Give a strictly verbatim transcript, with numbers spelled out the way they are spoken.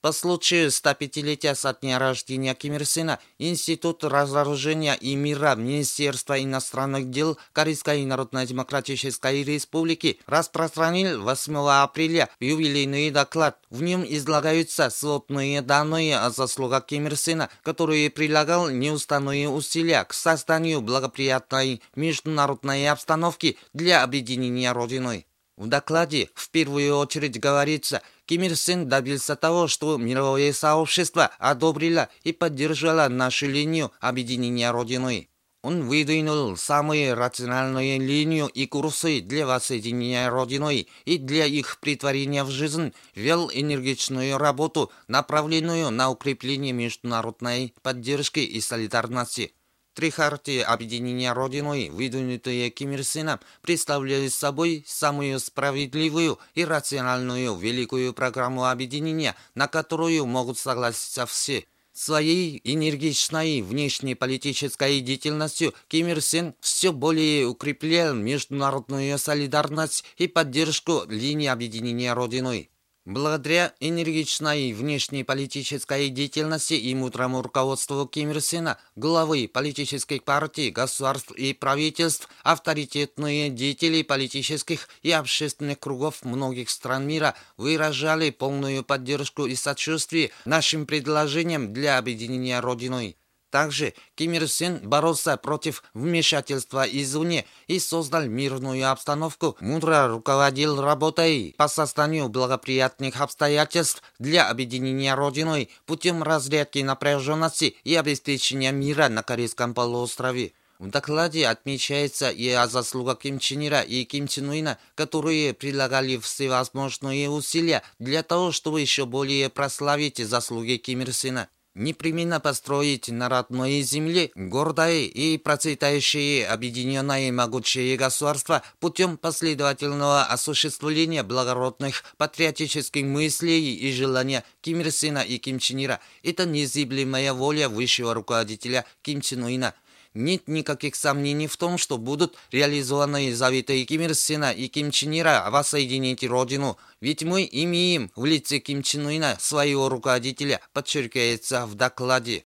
По случаю стопятилетия со дня рождения Ким Ир Сена Институт разоружения и мира Министерства иностранных дел Корейской Народно-Демократической Республики распространил восьмого апреля юбилейный доклад. В нем излагаются сводные данные о заслугах Ким Ир Сена, которые прилагал неустанные усилия к созданию благоприятной международной обстановки для объединения Родиной. В докладе в первую очередь говорится, Ким Ир Сен добился того, что мировое сообщество одобрило и поддержало нашу линию объединения Родиной. Он выдвинул самые рациональные линию и курсы для воссоединения Родиной и для их претворения в жизнь, вел энергичную работу, направленную на укрепление международной поддержки и солидарности. Три хартии объединения Родиной, выдвинутые Ким Ир Сеном, представляют собой самую справедливую и рациональную великую программу объединения, на которую могут согласиться все. Своей энергичной внешнеполитической деятельностью Ким Ир Сен все более укреплял международную солидарность и поддержку линии объединения Родиной. Благодаря энергичной внешнеполитической деятельности и мудрому руководству Ким Ир Сена, главы политических партий, государств и правительств, авторитетные деятели политических и общественных кругов многих стран мира выражали полную поддержку и сочувствие нашим предложениям для объединения Родиной. Также Ким Ир Сен боролся против вмешательства извне и создал мирную обстановку, мудро руководил работой по созданию благоприятных обстоятельств для объединения Родиной путем разрядки напряженности и обеспечения мира на Корейском полуострове. В докладе отмечается и о заслугах Ким Чен Ира и Ким Чен Уина, которые прилагали всевозможные усилия для того, чтобы еще более прославить заслуги Ким Ир Сена. Непременно построить на родной земле гордое и процветающее объединенное могучее государство путем последовательного осуществления благородных патриотических мыслей и желания Ким Ир Сена и Ким Чен Ира. Это незыблемая воля высшего руководителя Ким Чен Уина. Нет никаких сомнений в том, что будут реализованы заветы Ким Ир Сена и Ким Чен Ира воссоединить Родину. Ведь мы имеем в лице Ким Чен Уина своего руководителя, подчеркивается в докладе.